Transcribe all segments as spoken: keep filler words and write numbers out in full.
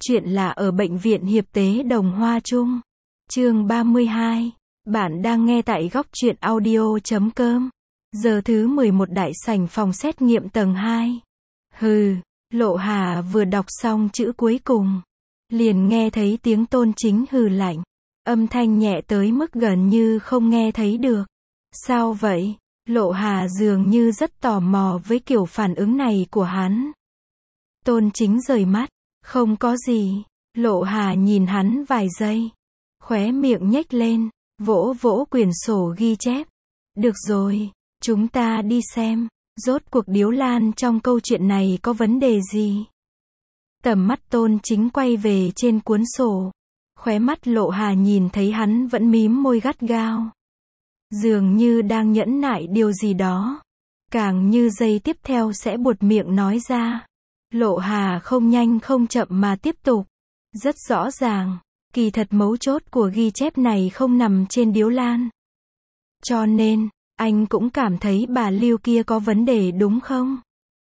Chuyện là ở Bệnh viện Hiệp Tế Đồng Hoa Trung. Chương ba mươi hai. Bạn đang nghe tại góc truyện audio chấm com. Giờ thứ mười một đại sảnh phòng xét nghiệm tầng hai. Hừ, Lộ Hà vừa đọc xong chữ cuối cùng. Liền nghe thấy tiếng Tôn Chính hừ lạnh. Âm thanh nhẹ tới mức gần như không nghe thấy được. Sao vậy? Lộ Hà dường như rất tò mò với kiểu phản ứng này của hắn. Tôn Chính rời mắt. Không có gì. Lộ Hà nhìn hắn vài giây. Khóe miệng nhếch lên. Vỗ vỗ quyển sổ ghi chép. Được rồi, chúng ta đi xem. Rốt cuộc Điếu Lan trong câu chuyện này có vấn đề gì? Tầm mắt Tôn Chính quay về trên cuốn sổ. Khóe mắt Lộ Hà nhìn thấy hắn vẫn mím môi gắt gao. Dường như đang nhẫn nại điều gì đó. Càng như giây tiếp theo sẽ buột miệng nói ra. Lộ Hà không nhanh không chậm mà tiếp tục. Rất rõ ràng, kỳ thật mấu chốt của ghi chép này không nằm trên Điếu Lan. Cho nên, anh cũng cảm thấy bà Lưu kia có vấn đề đúng không?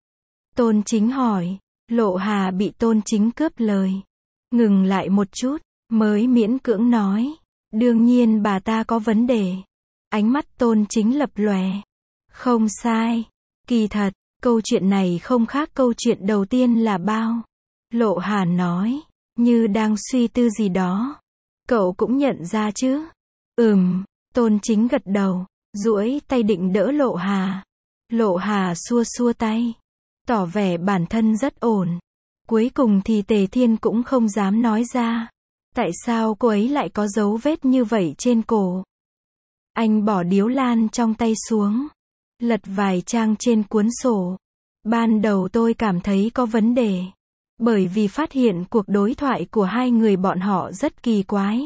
Tôn Chính hỏi. Lộ Hà bị Tôn Chính cướp lời. Ngừng lại một chút, mới miễn cưỡng nói. Đương nhiên bà ta có vấn đề. Ánh mắt Tôn Chính lập lòe. Không sai. Kỳ thật, câu chuyện này không khác câu chuyện đầu tiên là bao. Lộ Hà nói, như đang suy tư gì đó. Cậu cũng nhận ra chứ? Ừm, Tôn Chính gật đầu, duỗi tay định đỡ Lộ Hà. Lộ Hà xua xua tay, tỏ vẻ bản thân rất ổn. Cuối cùng thì Tề Thiên cũng không dám nói ra. Tại sao cô ấy lại có dấu vết như vậy trên cổ? Anh bỏ Điếu Lan trong tay xuống. Lật vài trang trên cuốn sổ. Ban đầu tôi cảm thấy có vấn đề. Bởi vì phát hiện cuộc đối thoại của hai người bọn họ rất kỳ quái.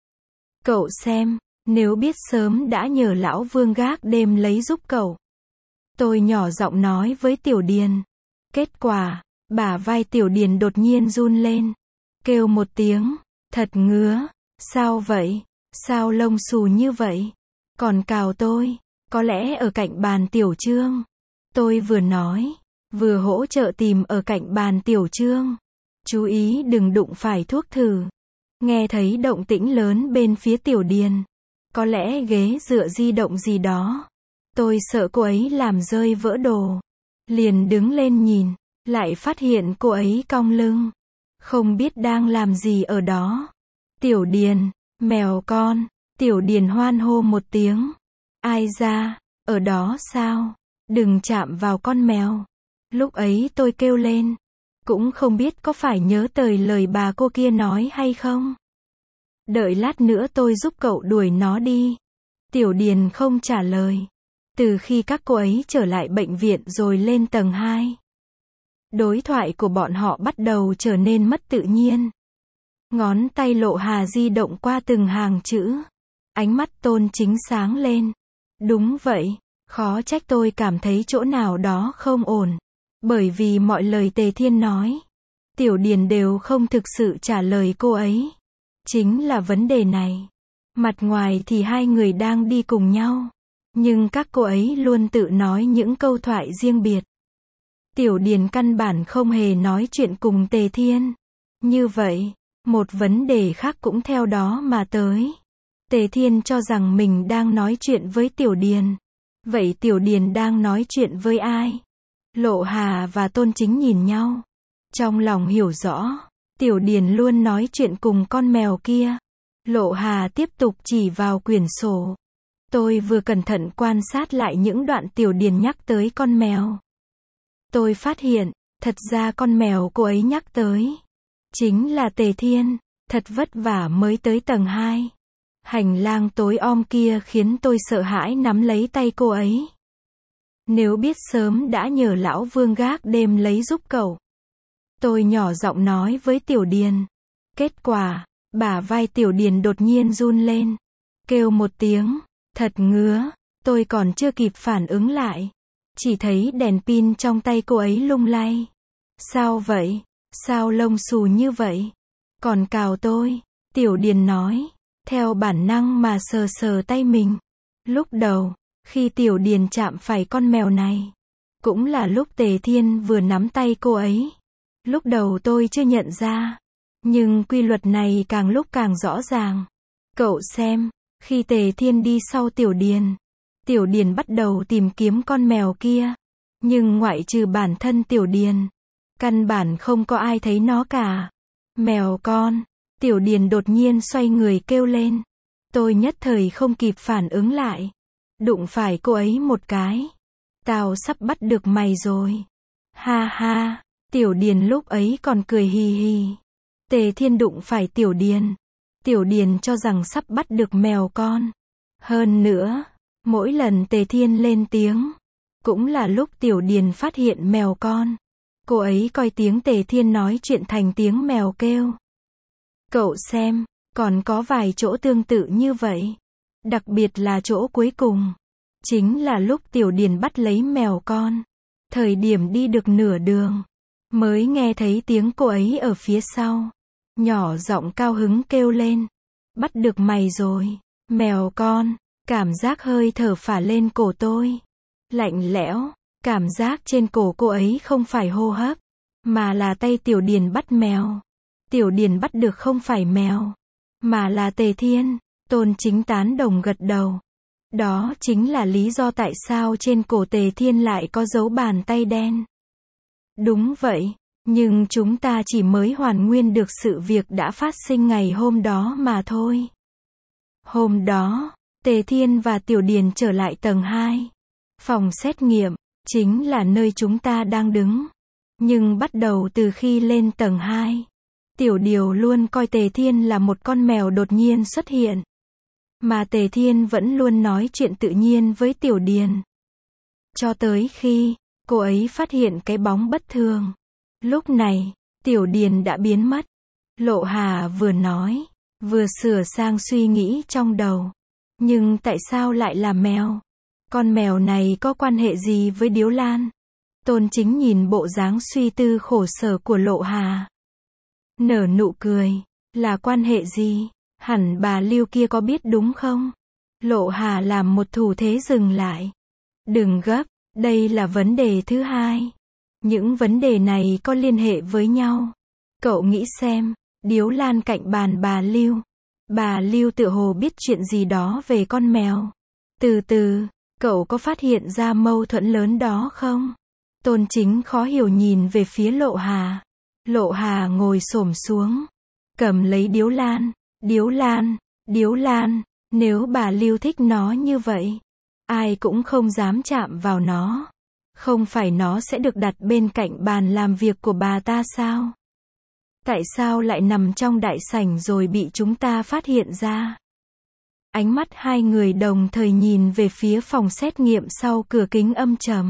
Cậu xem, nếu biết sớm đã nhờ lão Vương gác đêm lấy giúp cậu. Tôi nhỏ giọng nói với Tiểu Điền. Kết quả, bả vai Tiểu Điền đột nhiên run lên. Kêu một tiếng, thật ngứa. Sao vậy? Sao lông xù như vậy? Còn cào tôi. Có lẽ ở cạnh bàn Tiểu Trương. Tôi vừa nói, vừa hỗ trợ tìm ở cạnh bàn Tiểu Trương. Chú ý đừng đụng phải thuốc thử. Nghe thấy động tĩnh lớn bên phía Tiểu Điền. Có lẽ ghế dựa di động gì đó. Tôi sợ cô ấy làm rơi vỡ đồ. Liền đứng lên nhìn, lại phát hiện cô ấy cong lưng. Không biết đang làm gì ở đó. Tiểu Điền, mèo con. Tiểu Điền hoan hô một tiếng. Ai ra, ở đó sao? Đừng chạm vào con mèo. Lúc ấy tôi kêu lên. Cũng không biết có phải nhớ tới lời bà cô kia nói hay không. Đợi lát nữa tôi giúp cậu đuổi nó đi. Tiểu Điền không trả lời. Từ khi các cô ấy trở lại bệnh viện rồi lên tầng hai. Đối thoại của bọn họ bắt đầu trở nên mất tự nhiên. Ngón tay Lộ Hà di động qua từng hàng chữ. Ánh mắt Tôn Chính sáng lên. Đúng vậy, khó trách tôi cảm thấy chỗ nào đó không ổn. Bởi vì mọi lời Tề Thiên nói, Tiểu Điền đều không thực sự trả lời cô ấy. Chính là vấn đề này. Mặt ngoài thì hai người đang đi cùng nhau. Nhưng các cô ấy luôn tự nói những câu thoại riêng biệt. Tiểu Điền căn bản không hề nói chuyện cùng Tề Thiên. Như vậy, một vấn đề khác cũng theo đó mà tới. Tề Thiên cho rằng mình đang nói chuyện với Tiểu Điền. Vậy Tiểu Điền đang nói chuyện với ai? Lộ Hà và Tôn Chính nhìn nhau. Trong lòng hiểu rõ, Tiểu Điền luôn nói chuyện cùng con mèo kia. Lộ Hà tiếp tục chỉ vào quyển sổ. Tôi vừa cẩn thận quan sát lại những đoạn Tiểu Điền nhắc tới con mèo. Tôi phát hiện, thật ra con mèo cô ấy nhắc tới chính là Tề Thiên. Thật vất vả mới tới tầng hai. Hành lang tối om kia khiến tôi sợ hãi nắm lấy tay cô ấy. Nếu biết sớm đã nhờ lão Vương gác đêm lấy giúp cậu. Tôi nhỏ giọng nói với Tiểu Điền. Kết quả, bả vai Tiểu Điền đột nhiên run lên. Kêu một tiếng, thật ngứa. Tôi còn chưa kịp phản ứng lại. Chỉ thấy đèn pin trong tay cô ấy lung lay. Sao vậy? Sao lông xù như vậy? Còn cào tôi. Tiểu Điền nói. Theo bản năng mà sờ sờ tay mình. Lúc đầu, khi Tiểu Điền chạm phải con mèo này, cũng là lúc Tề Thiên vừa nắm tay cô ấy. Lúc đầu tôi chưa nhận ra, Nhưng quy luật này càng lúc càng rõ ràng. Cậu xem, khi Tề Thiên đi sau Tiểu Điền, Tiểu Điền bắt đầu tìm kiếm con mèo kia. Nhưng ngoại trừ bản thân Tiểu Điền, căn bản không có ai thấy nó cả. Mèo con, Tiểu Điền đột nhiên xoay người kêu lên. Tôi nhất thời không kịp phản ứng lại. Đụng phải cô ấy một cái. Tao sắp bắt được mày rồi. Ha ha, Tiểu Điền lúc ấy còn cười hì hì. Tề Thiên đụng phải Tiểu Điền. Tiểu Điền cho rằng sắp bắt được mèo con. Hơn nữa, mỗi lần Tề Thiên lên tiếng, cũng là lúc Tiểu Điền phát hiện mèo con. Cô ấy coi tiếng Tề Thiên nói chuyện thành tiếng mèo kêu. Cậu xem, còn có vài chỗ tương tự như vậy. Đặc biệt là chỗ cuối cùng. Chính là lúc Tiểu Điền bắt lấy mèo con. Thời điểm đi được nửa đường, mới nghe thấy tiếng cô ấy ở phía sau. Nhỏ giọng cao hứng kêu lên. Bắt được mày rồi, mèo con. Cảm giác hơi thở phả lên cổ tôi. Lạnh lẽo, cảm giác trên cổ cô ấy không phải hô hấp, mà là tay Tiểu Điền bắt mèo. Tiểu Điền bắt được không phải mèo, mà là Tề Thiên. Tôn Chính tán đồng gật đầu. Đó chính là lý do tại sao trên cổ Tề Thiên lại có dấu bàn tay đen. Đúng vậy, nhưng chúng ta chỉ mới hoàn nguyên được sự việc đã phát sinh ngày hôm đó mà thôi. Hôm đó, Tề Thiên và Tiểu Điền trở lại tầng hai. Phòng xét nghiệm, chính là nơi chúng ta đang đứng. Nhưng bắt đầu từ khi lên tầng hai, Tiểu Điều luôn coi Tề Thiên là một con mèo đột nhiên xuất hiện. Mà Tề Thiên vẫn luôn nói chuyện tự nhiên với Tiểu Điền. Cho tới khi, cô ấy phát hiện cái bóng bất thường. Lúc này, Tiểu Điền đã biến mất. Lộ Hà vừa nói, vừa sửa sang suy nghĩ trong đầu. Nhưng tại sao lại là mèo? Con mèo này có quan hệ gì với Điếu Lan? Tôn Chính nhìn bộ dáng suy tư khổ sở của Lộ Hà. Nở nụ cười. Là quan hệ gì? Hẳn bà Lưu kia có biết đúng không? Lộ Hà làm một thủ thế dừng lại. Đừng gấp, đây là vấn đề thứ hai. Những vấn đề này có liên hệ với nhau. Cậu nghĩ xem, Điếu Lan cạnh bàn bà Lưu. Bà Lưu tựa hồ biết chuyện gì đó về con mèo. Từ từ, cậu có phát hiện ra mâu thuẫn lớn đó không? Tôn Chính khó hiểu nhìn về phía Lộ Hà. Lộ Hà ngồi xổm xuống, cầm lấy Điếu Lan. Điếu Lan, Điếu Lan, nếu bà Lưu thích nó như vậy, ai cũng không dám chạm vào nó. Không phải nó sẽ được đặt bên cạnh bàn làm việc của bà ta sao? Tại sao lại nằm trong đại sảnh rồi bị chúng ta phát hiện ra? Ánh mắt hai người đồng thời nhìn về phía phòng xét nghiệm sau cửa kính âm trầm.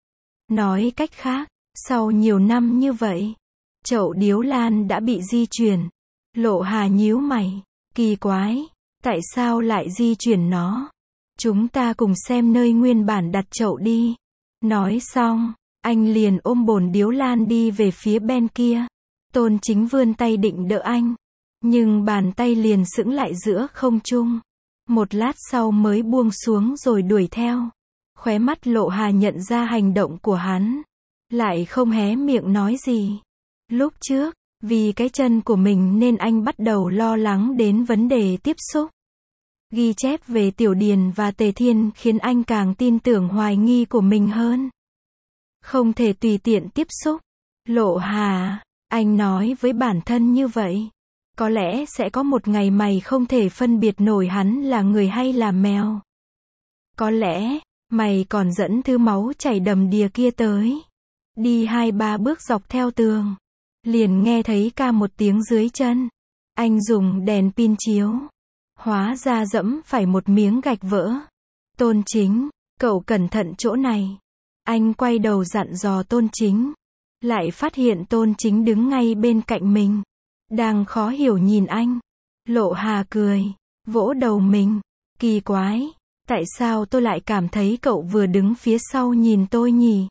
Nói cách khác, sau nhiều năm như vậy, chậu Điếu Lan đã bị di chuyển. Lộ Hà nhíu mày, kỳ quái, tại sao lại di chuyển nó? Chúng ta cùng xem nơi nguyên bản đặt chậu đi. Nói xong, anh liền ôm bồn Điếu Lan đi về phía bên kia. Tôn Chính vươn tay định đỡ anh, nhưng bàn tay liền sững lại giữa không trung. Một lát sau mới buông xuống rồi đuổi theo. Khóe mắt Lộ Hà nhận ra hành động của hắn, lại không hé miệng nói gì. Lúc trước, vì cái chân của mình nên anh bắt đầu lo lắng đến vấn đề tiếp xúc. Ghi chép về Tiểu Điền và Tề Thiên khiến anh càng tin tưởng hoài nghi của mình hơn. Không thể tùy tiện tiếp xúc. Lộ Hà, anh nói với bản thân như vậy. Có lẽ sẽ có một ngày mày không thể phân biệt nổi hắn là người hay là mèo. Có lẽ, mày còn dẫn thứ máu chảy đầm đìa kia tới. Đi hai ba bước dọc theo tường, liền nghe thấy ca một tiếng dưới chân. Anh dùng đèn pin chiếu. Hóa ra dẫm phải một miếng gạch vỡ. Tôn Chính, cậu cẩn thận chỗ này. Anh quay đầu dặn dò Tôn Chính. Lại phát hiện Tôn Chính đứng ngay bên cạnh mình. Đang khó hiểu nhìn anh. Lộ Hà cười, vỗ đầu mình. Kỳ quái, tại sao tôi lại cảm thấy cậu vừa đứng phía sau nhìn tôi nhỉ?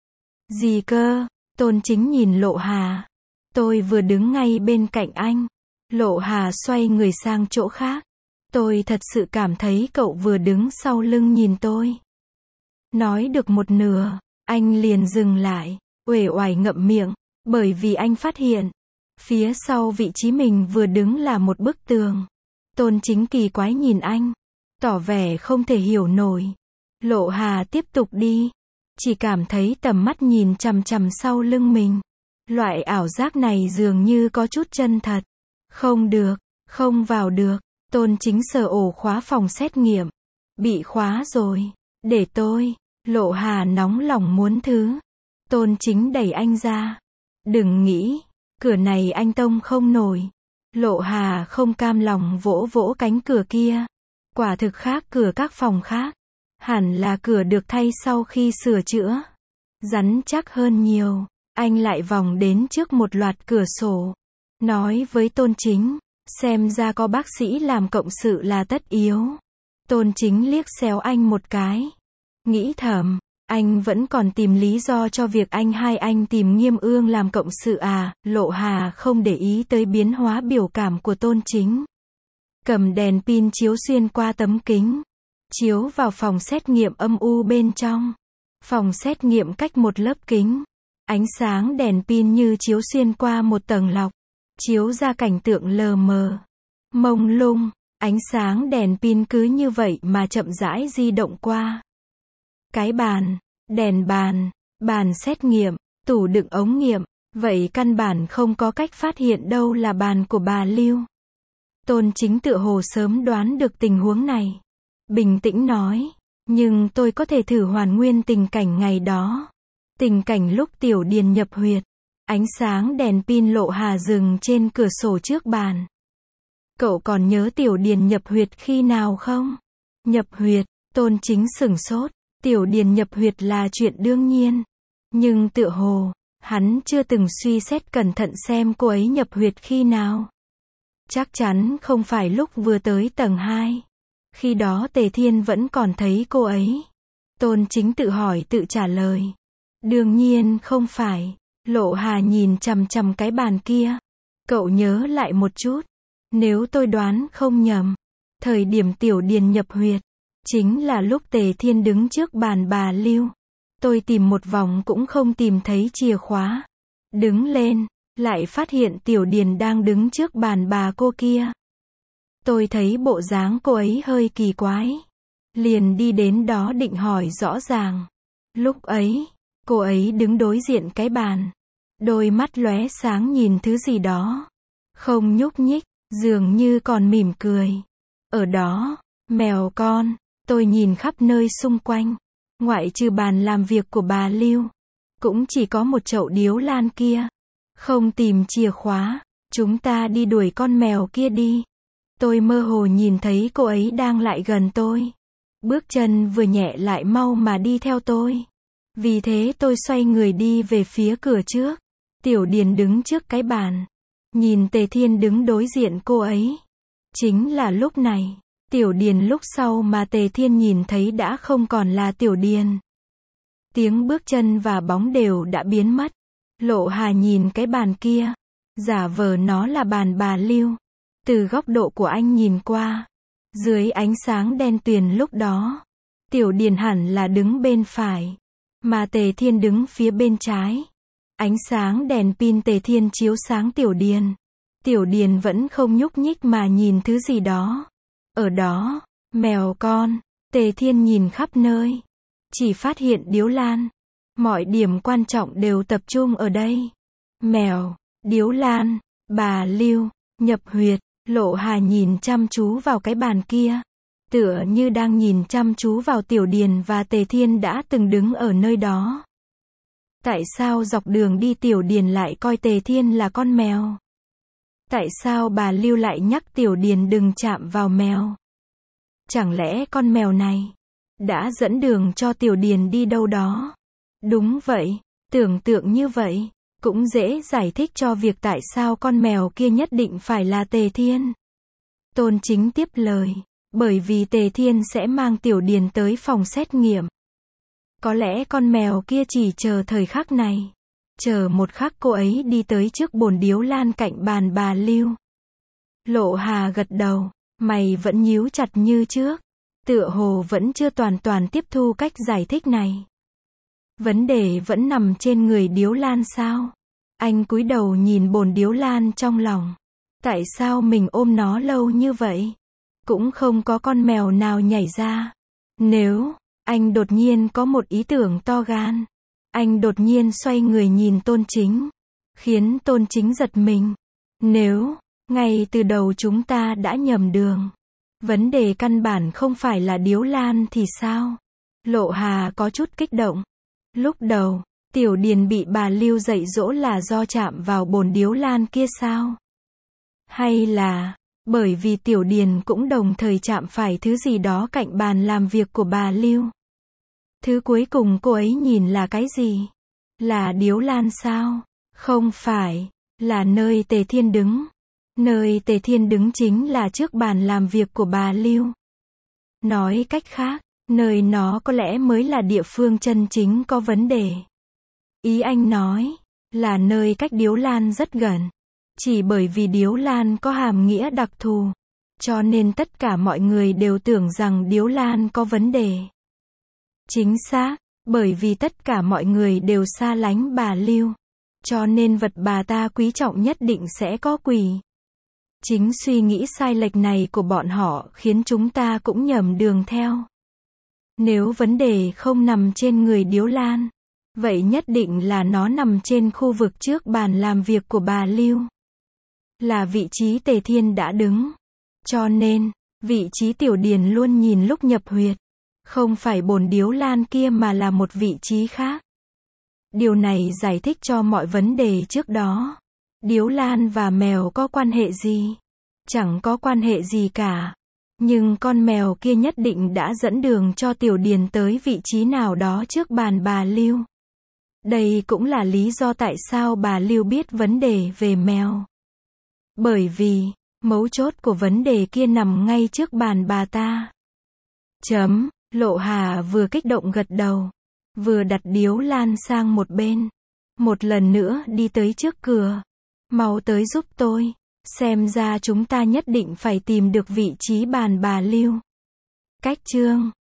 Gì cơ? Tôn Chính nhìn Lộ Hà. Tôi vừa đứng ngay bên cạnh anh. Lộ Hà xoay người sang chỗ khác. Tôi thật sự cảm thấy cậu vừa đứng sau lưng nhìn tôi. Nói được một nửa, anh liền dừng lại, uể oải ngậm miệng, bởi vì anh phát hiện, Phía sau vị trí mình vừa đứng là một bức tường. Tôn Chính kỳ quái nhìn anh, tỏ vẻ không thể hiểu nổi. Lộ Hà tiếp tục đi, chỉ cảm thấy tầm mắt nhìn chằm chằm sau lưng mình. Loại ảo giác này dường như có chút chân thật. Không được, không vào được. Tôn Chính sờ ổ khóa phòng xét nghiệm. Bị khóa rồi, để tôi. Lộ Hà nóng lòng muốn thứ. Tôn Chính đẩy anh ra. Đừng nghĩ, cửa này anh tông không nổi. Lộ Hà không cam lòng vỗ vỗ cánh cửa kia. Quả thực khác cửa các phòng khác. Hẳn là cửa được thay sau khi sửa chữa. Rắn chắc hơn nhiều. Anh lại vòng đến trước một loạt cửa sổ. Nói với Tôn Chính, xem ra có bác sĩ làm cộng sự là tất yếu. Tôn Chính liếc xéo anh một cái. Nghĩ thầm, anh vẫn còn tìm lý do cho việc anh hai anh tìm Nghiêm Ương làm cộng sự à. Lộ Hà không để ý tới biến hóa biểu cảm của Tôn Chính. Cầm đèn pin chiếu xuyên qua tấm kính. Chiếu vào phòng xét nghiệm âm u bên trong. Phòng xét nghiệm cách một lớp kính. Ánh sáng đèn pin như chiếu xuyên qua một tầng lọc. Chiếu ra cảnh tượng lờ mờ. Mông lung. Ánh sáng đèn pin cứ như vậy mà chậm rãi di động qua. Cái bàn, đèn bàn, bàn xét nghiệm, tủ đựng ống nghiệm. Vậy căn bản không có cách phát hiện đâu là bàn của bà Lưu. Tôn Chính tựa hồ sớm đoán được tình huống này. Bình tĩnh nói, nhưng tôi có thể thử hoàn nguyên tình cảnh ngày đó. Tình cảnh lúc Tiểu Điền nhập huyệt. Ánh sáng đèn pin Lộ Hà dừng trên cửa sổ trước bàn. Cậu còn nhớ Tiểu Điền nhập huyệt khi nào không? Nhập huyệt, Tôn Chính sửng sốt. Tiểu Điền nhập huyệt là chuyện đương nhiên. Nhưng tựa hồ, hắn chưa từng suy xét cẩn thận xem cô ấy nhập huyệt khi nào. Chắc chắn không phải lúc vừa tới tầng hai. Khi đó Tề Thiên vẫn còn thấy cô ấy. Tôn Chính tự hỏi tự trả lời. Đương nhiên không phải. Lộ Hà nhìn chằm chằm cái bàn kia. Cậu nhớ lại một chút. Nếu tôi đoán không nhầm, thời điểm Tiểu Điền nhập huyệt, chính là lúc Tề Thiên đứng trước bàn bà Lưu. Tôi tìm một vòng cũng không tìm thấy chìa khóa. Đứng lên, lại phát hiện Tiểu Điền đang đứng trước bàn bà cô kia. Tôi thấy bộ dáng cô ấy hơi kỳ quái. Liền đi đến đó định hỏi rõ ràng. Lúc ấy, cô ấy đứng đối diện cái bàn. Đôi mắt lóe sáng nhìn thứ gì đó. Không nhúc nhích, dường như còn mỉm cười. Ở đó, mèo con, tôi nhìn khắp nơi xung quanh. Ngoại trừ bàn làm việc của bà Lưu. Cũng chỉ có một chậu điếu lan kia. Không tìm chìa khóa. Chúng ta đi đuổi con mèo kia đi. Tôi mơ hồ nhìn thấy cô ấy đang lại gần tôi. Bước chân vừa nhẹ lại mau mà đi theo tôi. Vì thế tôi xoay người đi về phía cửa trước. Tiểu Điền đứng trước cái bàn. Nhìn Tề Thiên đứng đối diện cô ấy. Chính là lúc này, Tiểu Điền lúc sau mà Tề Thiên nhìn thấy đã không còn là Tiểu Điền. Tiếng bước chân và bóng đều đã biến mất. Lộ Hà nhìn cái bàn kia. Giả vờ nó là bàn bà Lưu. Từ góc độ của anh nhìn qua. Dưới ánh sáng đen tuyền lúc đó. Tiểu Điền hẳn là đứng bên phải. Mà Tề Thiên đứng phía bên trái. Ánh sáng đèn pin Tề Thiên chiếu sáng Tiểu Điền. Tiểu Điền vẫn không nhúc nhích mà nhìn thứ gì đó. Ở đó, mèo con. Tề Thiên nhìn khắp nơi. Chỉ phát hiện điếu lan. Mọi điểm quan trọng đều tập trung ở đây. Mèo, điếu lan, bà Lưu, nhập huyệt. Lộ Hà nhìn chăm chú vào cái bàn kia. Tựa như đang nhìn chăm chú vào Tiểu Điền và Tề Thiên đã từng đứng ở nơi đó. Tại sao dọc đường đi Tiểu Điền lại coi Tề Thiên là con mèo? Tại sao bà Lưu lại nhắc Tiểu Điền đừng chạm vào mèo? Chẳng lẽ con mèo này đã dẫn đường cho Tiểu Điền đi đâu đó? Đúng vậy, tưởng tượng như vậy cũng dễ giải thích cho việc tại sao con mèo kia nhất định phải là Tề Thiên. Tôn Chính tiếp lời, bởi vì Tề Thiên sẽ mang Tiểu Điền tới phòng xét nghiệm. Có lẽ con mèo kia chỉ chờ thời khắc này. Chờ một khắc cô ấy đi tới trước bồn điếu lan cạnh bàn bà Lưu. Lộ Hà gật đầu, mày vẫn nhíu chặt như trước. Tựa hồ vẫn chưa toàn toàn tiếp thu cách giải thích này. Vấn đề vẫn nằm trên người điếu lan sao? Anh cúi đầu nhìn bồn điếu lan trong lòng. Tại sao mình ôm nó lâu như vậy? Cũng không có con mèo nào nhảy ra. Nếu, anh đột nhiên có một ý tưởng to gan. Anh đột nhiên xoay người nhìn Tôn Chính. Khiến Tôn Chính giật mình. Nếu, ngay từ đầu chúng ta đã nhầm đường. Vấn đề căn bản không phải là điếu lan thì sao? Lộ Hà có chút kích động. Lúc đầu, Tiểu Điền bị bà Lưu dạy dỗ là do chạm vào bồn điếu lan kia sao? Hay là, bởi vì Tiểu Điền cũng đồng thời chạm phải thứ gì đó cạnh bàn làm việc của bà Lưu? Thứ cuối cùng cô ấy nhìn là cái gì? Là điếu lan sao? Không phải, là nơi Tề Thiên đứng. Nơi Tề Thiên đứng chính là trước bàn làm việc của bà Lưu. Nói cách khác, nơi nó có lẽ mới là địa phương chân chính có vấn đề. Ý anh nói, là nơi cách điếu lan rất gần. Chỉ bởi vì điếu lan có hàm nghĩa đặc thù. Cho nên tất cả mọi người đều tưởng rằng điếu lan có vấn đề. Chính xác, bởi vì tất cả mọi người đều xa lánh bà Lưu. Cho nên vật bà ta quý trọng nhất định sẽ có quỷ. Chính suy nghĩ sai lệch này của bọn họ khiến chúng ta cũng nhầm đường theo. Nếu vấn đề không nằm trên người điếu lan, vậy nhất định là nó nằm trên khu vực trước bàn làm việc của bà Lưu. Là vị trí Tề Thiên đã đứng. Cho nên, vị trí Tiểu Điền luôn nhìn lúc nhập huyệt. Không phải bồn điếu lan kia mà là một vị trí khác. Điều này giải thích cho mọi vấn đề trước đó. Điếu lan và mèo có quan hệ gì? Chẳng có quan hệ gì cả. Nhưng con mèo kia nhất định đã dẫn đường cho Tiểu Điền tới vị trí nào đó trước bàn bà Lưu. Đây cũng là lý do tại sao bà Lưu biết vấn đề về mèo. Bởi vì, mấu chốt của vấn đề kia nằm ngay trước bàn bà ta. Chấm, Lộ Hà vừa kích động gật đầu. Vừa đặt điếu lan sang một bên. Một lần nữa đi tới trước cửa. Mau tới giúp tôi. Xem ra chúng ta nhất định phải tìm được vị trí bàn bà Lưu. Cách chương